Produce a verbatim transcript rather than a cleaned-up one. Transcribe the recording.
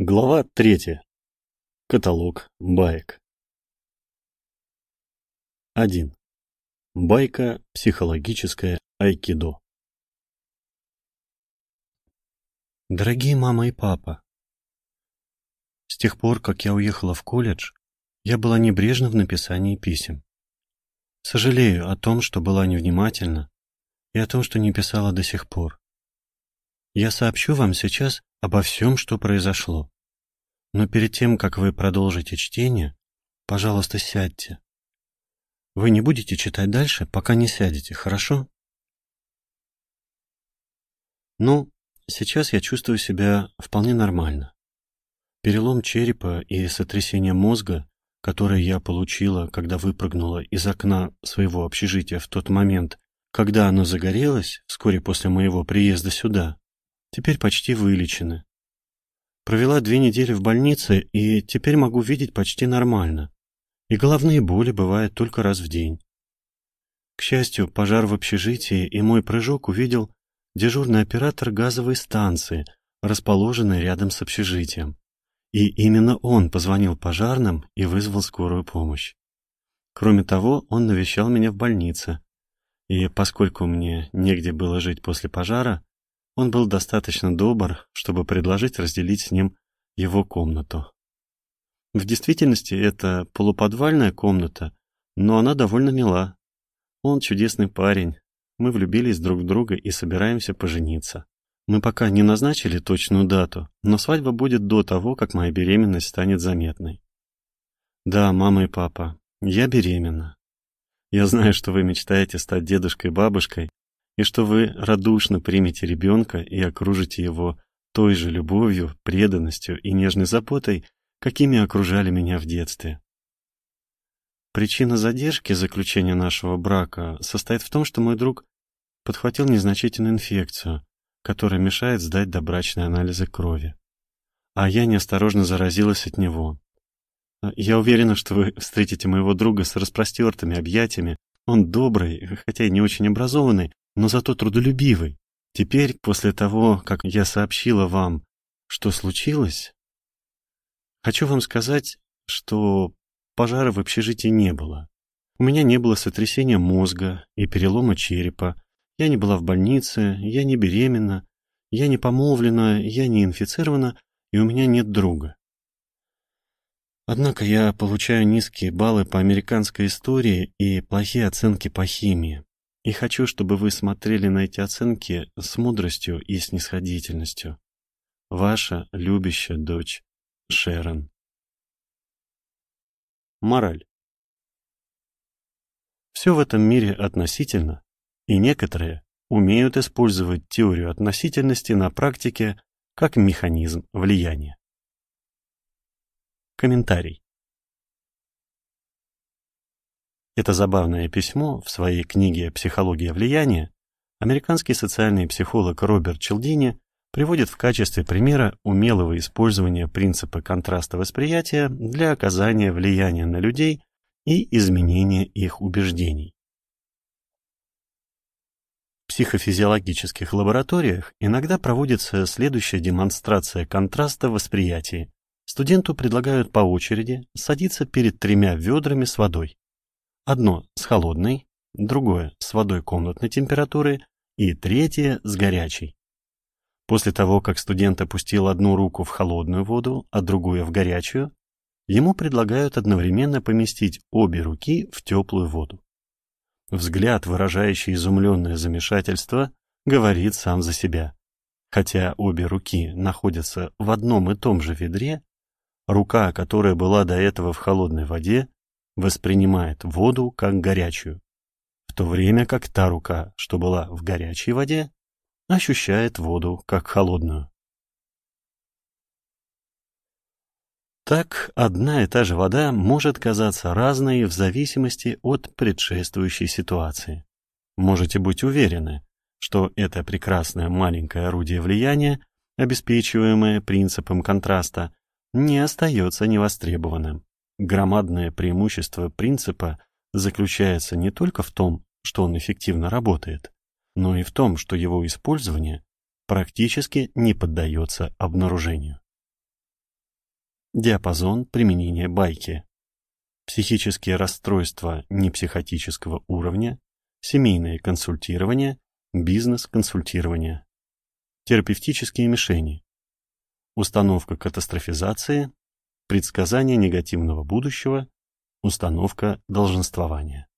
Глава третья. Каталог баек. один. Байка «Психологическое айкидо». Дорогие мама и папа, с тех пор, как я уехала в колледж, я была небрежна в написании писем. Сожалею о том, что была невнимательна, и о том, что не писала до сих пор. Я сообщу вам сейчас обо всем, что произошло. Но перед тем, как вы продолжите чтение, пожалуйста, сядьте. Вы не будете читать дальше, пока не сядете, хорошо? Ну, сейчас я чувствую себя вполне нормально. Перелом черепа и сотрясение мозга, которое я получила, когда выпрыгнула из окна своего общежития в тот момент, когда оно загорелось, вскоре после моего приезда сюда, теперь почти вылечены. Провела две недели в больнице, и теперь могу видеть почти нормально. И головные боли бывают только раз в день. К счастью, пожар в общежитии и мой прыжок увидел дежурный оператор газовой станции, расположенной рядом с общежитием. И именно он позвонил пожарным и вызвал скорую помощь. Кроме того, он навещал меня в больнице. И поскольку мне негде было жить после пожара, он был достаточно добр, чтобы предложить разделить с ним его комнату. В действительности это полуподвальная комната, но она довольно мила. Он чудесный парень, мы влюбились друг в друга и собираемся пожениться. Мы пока не назначили точную дату, но свадьба будет до того, как моя беременность станет заметной. Да, мама и папа, я беременна. Я знаю, что вы мечтаете стать дедушкой и бабушкой, и что вы радушно примете ребенка и окружите его той же любовью, преданностью и нежной заботой, какими окружали меня в детстве. Причина задержки заключения нашего брака состоит в том, что мой друг подхватил незначительную инфекцию, которая мешает сдать добрачные анализы крови. А я неосторожно заразилась от него. Я уверена, что вы встретите моего друга с распростертыми объятиями. Он добрый, хотя и не очень образованный, но зато трудолюбивый. Теперь, после того, как я сообщила вам, что случилось, хочу вам сказать, что пожара в общежитии не было. У меня не было сотрясения мозга и перелома черепа, я не была в больнице, я не беременна, я не помолвлена, я не инфицирована, и у меня нет друга. Однако я получаю низкие баллы по американской истории и плохие оценки по химии. И хочу, чтобы вы смотрели на эти оценки с мудростью и снисходительностью. Ваша любящая дочь Шерон. Мораль. Все в этом мире относительно, и некоторые умеют использовать теорию относительности на практике как механизм влияния. Комментарий. Это забавное письмо в своей книге «Психология влияния» американский социальный психолог Роберт Челдини приводит в качестве примера умелого использования принципа контраста восприятия для оказания влияния на людей и изменения их убеждений. В психофизиологических лабораториях иногда проводится следующая демонстрация контраста в восприятии. Студенту предлагают по очереди садиться перед тремя ведрами с водой. Одно с холодной, другое с водой комнатной температуры и третье с горячей. После того, как студент опустил одну руку в холодную воду, а другую в горячую, ему предлагают одновременно поместить обе руки в теплую воду. Взгляд, выражающий изумленное замешательство, говорит сам за себя. Хотя обе руки находятся в одном и том же ведре, рука, которая была до этого в холодной воде, воспринимает воду как горячую, в то время как та рука, что была в горячей воде, ощущает воду как холодную. Так, одна и та же вода может казаться разной в зависимости от предшествующей ситуации. Можете быть уверены, что это прекрасное маленькое орудие влияния, обеспечиваемое принципом контраста, не остается невостребованным. Громадное преимущество принципа заключается не только в том, что он эффективно работает, но и в том, что его использование практически не поддается обнаружению. диапазон применения байки, психические расстройства непсихотического уровня, семейное консультирование, бизнес-консультирование, терапевтические мишени, установка катастрофизации, предсказание негативного будущего, установка долженствования.